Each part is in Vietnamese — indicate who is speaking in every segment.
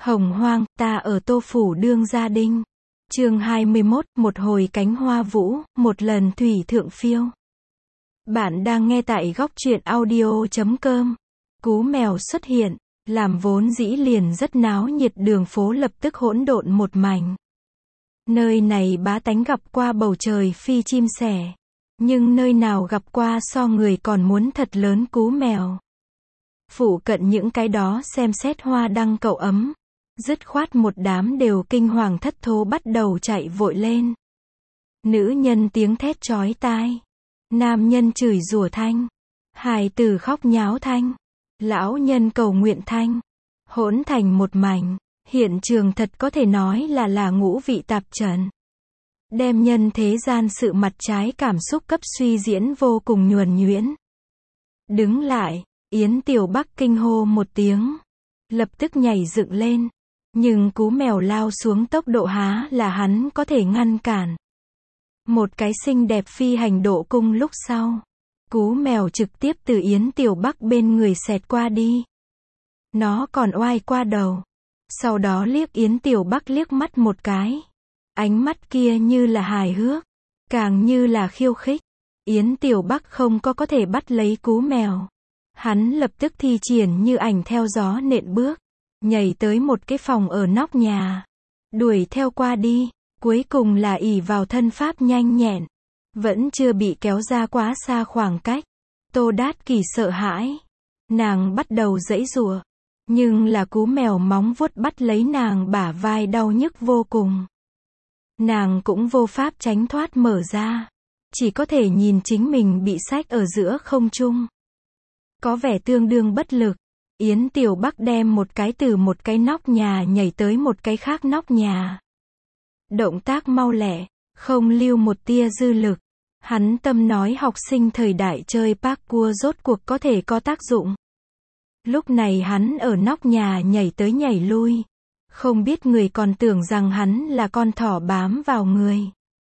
Speaker 1: Hồng hoang, ta ở Tô Phủ Đương Gia Đinh. Chương 21, một hồi cánh hoa vũ, một lần thủy thượng phiêu. Bạn đang nghe tại góc truyện audio.com. Cú mèo xuất hiện, làm vốn dĩ liền rất náo nhiệt đường phố lập tức hỗn độn một mảnh. Nơi này bá tánh gặp qua bầu trời phi chim sẻ, nhưng nơi nào gặp qua so người còn muốn thật lớn cú mèo. Phụ cận những cái đó xem xét hoa đăng cậu ấm, dứt khoát một đám đều kinh hoàng thất thố bắt đầu chạy vội lên. Nữ nhân tiếng thét chói tai, nam nhân chửi rủa thanh, hài tử khóc nháo thanh, lão nhân cầu nguyện thanh, hỗn thành một mảnh. Hiện trường thật có thể nói là ngũ vị tạp trần. Đem nhân thế gian sự mặt trái cảm xúc cấp suy diễn vô cùng nhuần nhuyễn. Đứng lại, Yến Tiểu Bắc kinh hô một tiếng, lập tức nhảy dựng lên, nhưng cú mèo lao xuống tốc độ há là hắn có thể ngăn cản. Một cái xinh đẹp phi hành độ cung lúc sau, cú mèo trực tiếp từ Yến Tiểu Bắc bên người xẹt qua đi. Nó còn oai qua đầu, sau đó liếc Yến Tiểu Bắc liếc mắt một cái. Ánh mắt kia như là hài hước, càng như là khiêu khích. Yến Tiểu Bắc không có thể bắt lấy cú mèo. Hắn lập tức thi triển như ảnh theo gió nện bước, nhảy tới một cái phòng ở nóc nhà, đuổi theo qua đi, cuối cùng là ỷ vào thân pháp nhanh nhẹn, vẫn chưa bị kéo ra quá xa khoảng cách. Tô Đát Kỷ sợ hãi, nàng bắt đầu giãy giụa, nhưng là cú mèo móng vuốt bắt lấy nàng bả vai đau nhức vô cùng. Nàng cũng vô pháp tránh thoát mở ra, chỉ có thể nhìn chính mình bị xách ở giữa không trung. Có vẻ tương đương bất lực. Yến Tiểu Bắc đem một cái từ một cái nóc nhà nhảy tới một cái khác nóc nhà. Động tác mau lẹ, không lưu một tia dư lực. Hắn tâm nói học sinh thời đại chơi parkour rốt cuộc có thể có tác dụng. Lúc này hắn ở nóc nhà nhảy tới nhảy lui. Không biết người còn tưởng rằng hắn là con thỏ bám vào người.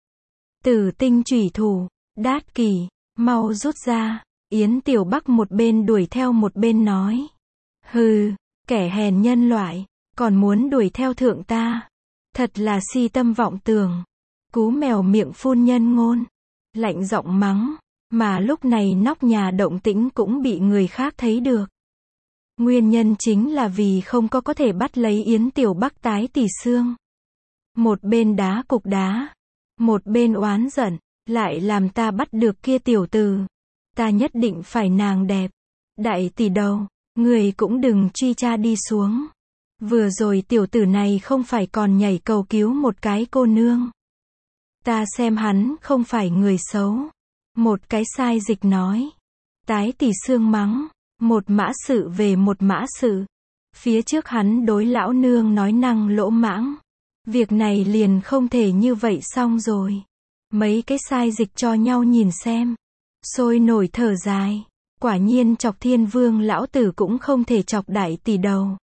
Speaker 1: Tử tinh chủy thủ, Đát Kỷ, mau rút ra. Yến Tiểu Bắc một bên đuổi theo một bên nói. Hừ, kẻ hèn nhân loại, còn muốn đuổi theo thượng ta. Thật là si tâm vọng tưởng. Cú mèo miệng phun nhân ngôn, lạnh giọng mắng, mà lúc này nóc nhà động tĩnh cũng bị người khác thấy được. Nguyên nhân chính là vì không có thể bắt lấy Yến Tiểu Bắc tái tỷ xương. Một bên đá cục đá, một bên oán giận, lại làm ta bắt được kia tiểu tử. Ta nhất định phải nàng đẹp. Đại tỷ đầu, người cũng đừng truy tra đi xuống. Vừa rồi tiểu tử này không phải còn nhảy cầu cứu một cái cô nương. Ta xem hắn không phải người xấu. Một cái sai dịch nói. Tái tỷ xương mắng. Một mã sự về một mã sự. Phía trước hắn đối lão nương nói năng lỗ mãng. Việc này liền không thể như vậy xong rồi. Mấy cái sai dịch cho nhau nhìn xem. Sôi nổi thở dài. Quả nhiên chọc Thiên Vương lão tử cũng không thể chọc đại tỷ đầu.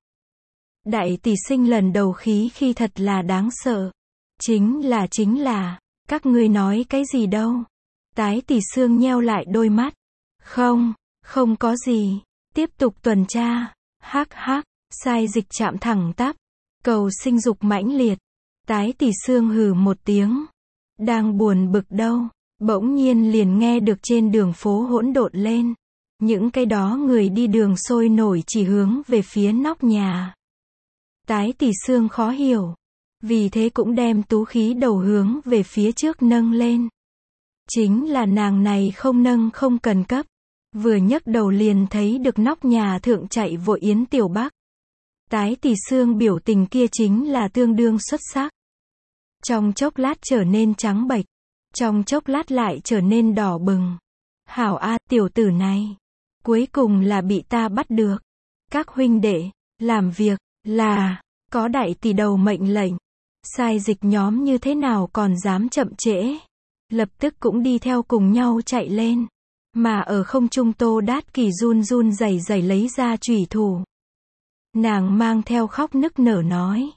Speaker 1: Đại tỷ sinh lần đầu khí khi thật là đáng sợ. Chính là, các ngươi nói cái gì đâu. Tái tỷ xương nheo lại đôi mắt. Không có gì. Tiếp tục tuần tra. Hắc hắc, sai dịch chạm thẳng tắp. Cầu sinh dục mãnh liệt. Tái tỷ xương hừ một tiếng. Đang buồn bực đâu. Bỗng nhiên liền nghe được trên đường phố hỗn độn lên. Những cái đó người đi đường sôi nổi chỉ hướng về phía nóc nhà. Tái tỷ xương khó hiểu. Vì thế cũng đem tú khí đầu hướng về phía trước nâng lên. Chính là nàng này không nâng không cần cấp. Vừa nhấc đầu liền thấy được nóc nhà thượng chạy vội Yến Tiểu Bắc. Tái tỷ xương biểu tình kia chính là tương đương xuất sắc. Trong chốc lát trở nên trắng bệch. Trong chốc lát lại trở nên đỏ bừng. Hảo a, tiểu tử này. Cuối cùng là bị ta bắt được. Các huynh đệ, làm việc, là, có đại tỷ đầu mệnh lệnh. Sai dịch nhóm như thế nào còn dám chậm trễ. Lập tức cũng đi theo cùng nhau chạy lên. Mà ở không trung Tô Đát Kỷ run run rẩy rẩy lấy ra chủy thủ. Nàng mang theo khóc nức nở nói.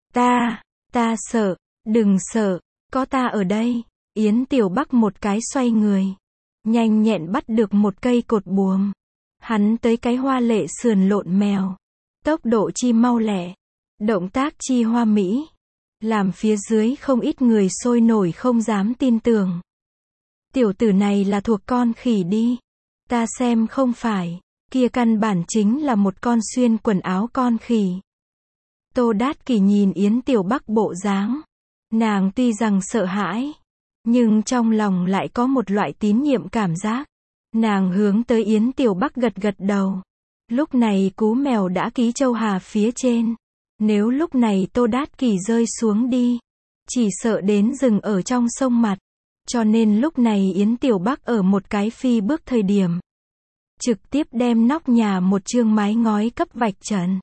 Speaker 1: Ta sợ, đừng sợ, có ta ở đây. Yến Tiểu Bắc một cái xoay người, nhanh nhẹn bắt được một cây cột buồm. Hắn tới cái hoa lệ sườn lộn mèo, tốc độ chi mau lẹ, Động tác chi hoa mỹ, làm phía dưới không ít người sôi nổi không dám tin tưởng. Tiểu tử này là thuộc con khỉ đi. Ta xem không phải, kia căn bản chính là một con xuyên quần áo con khỉ. Tô Đát Kỷ nhìn Yến Tiểu Bắc bộ dáng. Nàng tuy rằng sợ hãi, nhưng trong lòng lại có một loại tín nhiệm cảm giác. Nàng hướng tới Yến Tiểu Bắc gật gật đầu. Lúc này cú mèo đã ký châu hà phía trên. Nếu lúc này Tô Đát Kỷ rơi xuống đi, chỉ sợ đến rừng ở trong sông mặt. Cho nên lúc này Yến Tiểu Bắc ở một cái phi bước thời điểm, trực tiếp đem nóc nhà một chương mái ngói cấp vạch trần.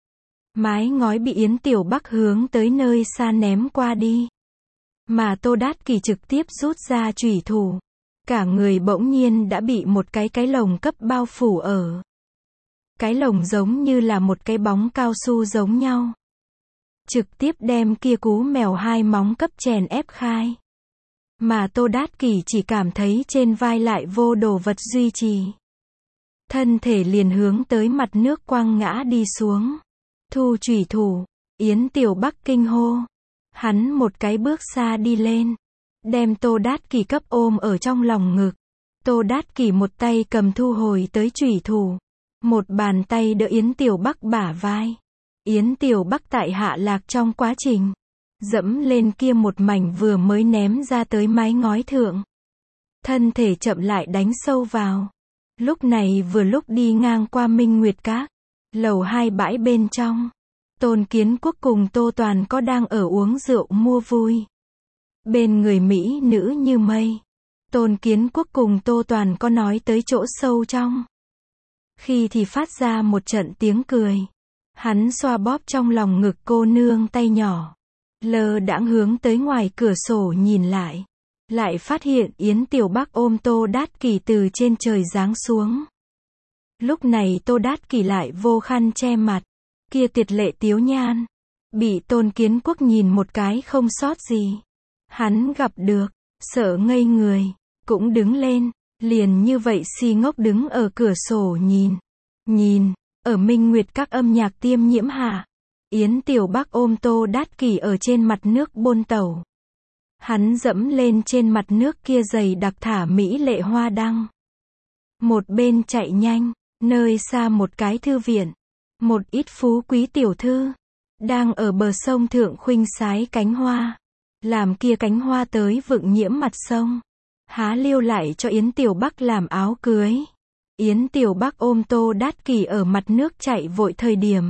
Speaker 1: Mái ngói bị Yến Tiểu Bắc hướng tới nơi xa ném qua đi. Mà Tô Đát Kỷ trực tiếp rút ra chủy thủ. Cả người bỗng nhiên đã bị một cái lồng cấp bao phủ ở. Cái lồng giống như là một cái bóng cao su giống nhau. Trực tiếp đem kia cú mèo hai móng cấp chèn ép khai. Mà Tô Đát Kỷ chỉ cảm thấy trên vai lại vô đồ vật duy trì. Thân thể liền hướng tới mặt nước quăng ngã đi xuống. Thu chủy thủ, Yến Tiểu Bắc kinh hô. Hắn một cái bước xa đi lên, đem Tô Đát Kỷ cấp ôm ở trong lòng ngực. Tô Đát Kỷ một tay cầm thu hồi tới chủy thủ, một bàn tay đỡ Yến Tiểu Bắc bả vai. Yến Tiểu Bắc tại hạ lạc trong quá trình, dẫm lên kia một mảnh vừa mới ném ra tới mái ngói thượng. Thân thể chậm lại đánh sâu vào. Lúc này vừa lúc đi ngang qua Minh Nguyệt Các, lầu 2 bãi bên trong. Tôn Kiến Quốc cùng Tô Toàn có đang ở uống rượu mua vui. Bên người mỹ nữ như mây. Tôn Kiến Quốc cùng Tô Toàn có nói tới chỗ sâu trong. Khi thì phát ra một trận tiếng cười. Hắn xoa bóp trong lòng ngực cô nương tay nhỏ. Lơ đãng hướng tới ngoài cửa sổ nhìn lại. Lại phát hiện Yến Tiểu Bắc ôm Tô Đát Kỷ từ trên trời giáng xuống. Lúc này Tô Đát Kỷ lại vô khăn che mặt. Kia tiệt lệ tiếu nhan. Bị Tôn Kiến Quốc nhìn một cái không sót gì. Hắn gặp được, sợ ngây người. Cũng đứng lên, liền như vậy si ngốc đứng ở cửa sổ nhìn. Ở Minh Nguyệt Các âm nhạc tiêm nhiễm hạ. Yến Tiểu Bắc ôm Tô Đát Kỷ ở trên mặt nước bôn tẩu. Hắn dẫm lên trên mặt nước kia dày đặc thả mỹ lệ hoa đăng. Một bên chạy nhanh, nơi xa một cái thư viện. Một ít phú quý tiểu thư, đang ở bờ sông thượng khuynh sái cánh hoa. Làm kia cánh hoa tới vựng nhiễm mặt sông. Há liêu lại cho Yến Tiểu Bắc làm áo cưới. Yến Tiểu Bắc ôm Tô Đát Kỷ ở mặt nước chạy vội thời điểm.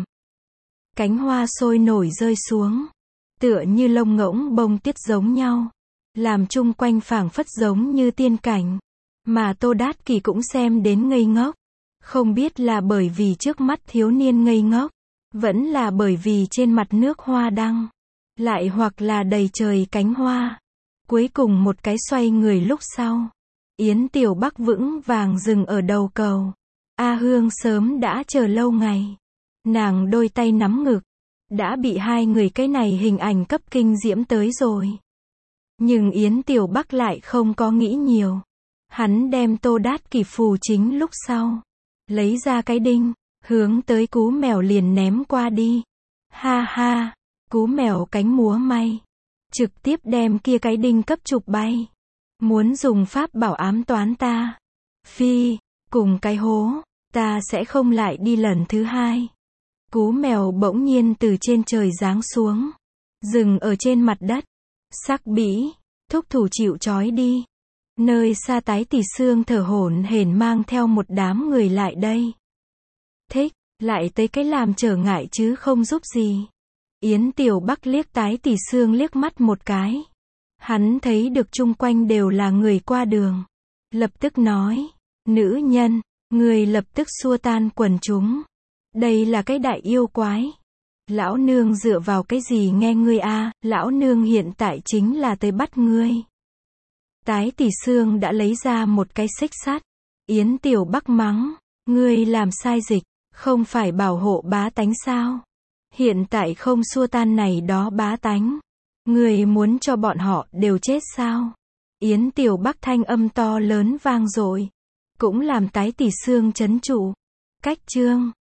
Speaker 1: Cánh hoa sôi nổi rơi xuống. Tựa như lông ngỗng bông tuyết giống nhau. Làm chung quanh phảng phất giống như tiên cảnh. Mà Tô Đát Kỷ cũng xem đến ngây ngốc. Không biết là bởi vì trước mắt thiếu niên ngây ngốc. Vẫn là bởi vì trên mặt nước hoa đăng. Lại hoặc là đầy trời cánh hoa. Cuối cùng một cái xoay người lúc sau. Yến Tiểu Bắc vững vàng dừng ở đầu cầu. A Hương sớm đã chờ lâu ngày. Nàng đôi tay nắm ngực. Đã bị hai người cái này hình ảnh cấp kinh diễm tới rồi. Nhưng Yến Tiểu Bắc lại không có nghĩ nhiều. Hắn đem Tô Đát Kỷ phù chính lúc sau. Lấy ra cái đinh. Hướng tới cú mèo liền ném qua đi. Ha ha. Cú mèo cánh múa may. Trực tiếp đem kia cái đinh cấp chụp bay. Muốn dùng pháp bảo ám toán ta. Phi. Cùng cái hố. Ta sẽ không lại đi lần thứ hai. Cú mèo bỗng nhiên từ trên trời giáng xuống. Dừng ở trên mặt đất. Sắc bĩ. Thúc thủ chịu trói đi. Nơi xa Tái Tỷ Sương thở hổn hển mang theo một đám người lại đây. Thích. Lại tới cái làm trở ngại chứ không giúp gì. Yến Tiểu Bắc liếc Tái Tỷ Sương liếc mắt một cái. Hắn thấy được chung quanh đều là người qua đường. Lập tức nói. Nữ nhân. Người lập tức xua tan quần chúng. Đây là cái đại yêu quái. Lão nương dựa vào cái gì nghe ngươi a? Lão nương hiện tại chính là tới bắt ngươi. Tái Tỷ Sương đã lấy ra một cái xích sắt. Yến Tiểu Bắc mắng. Ngươi làm sai dịch. Không phải bảo hộ bá tánh sao? Hiện tại không xua tan này đó bá tánh. Ngươi muốn cho bọn họ đều chết sao? Yến Tiểu Bắc thanh âm to lớn vang dội. Cũng làm Tái Tỷ Sương chấn trụ. Cách chương.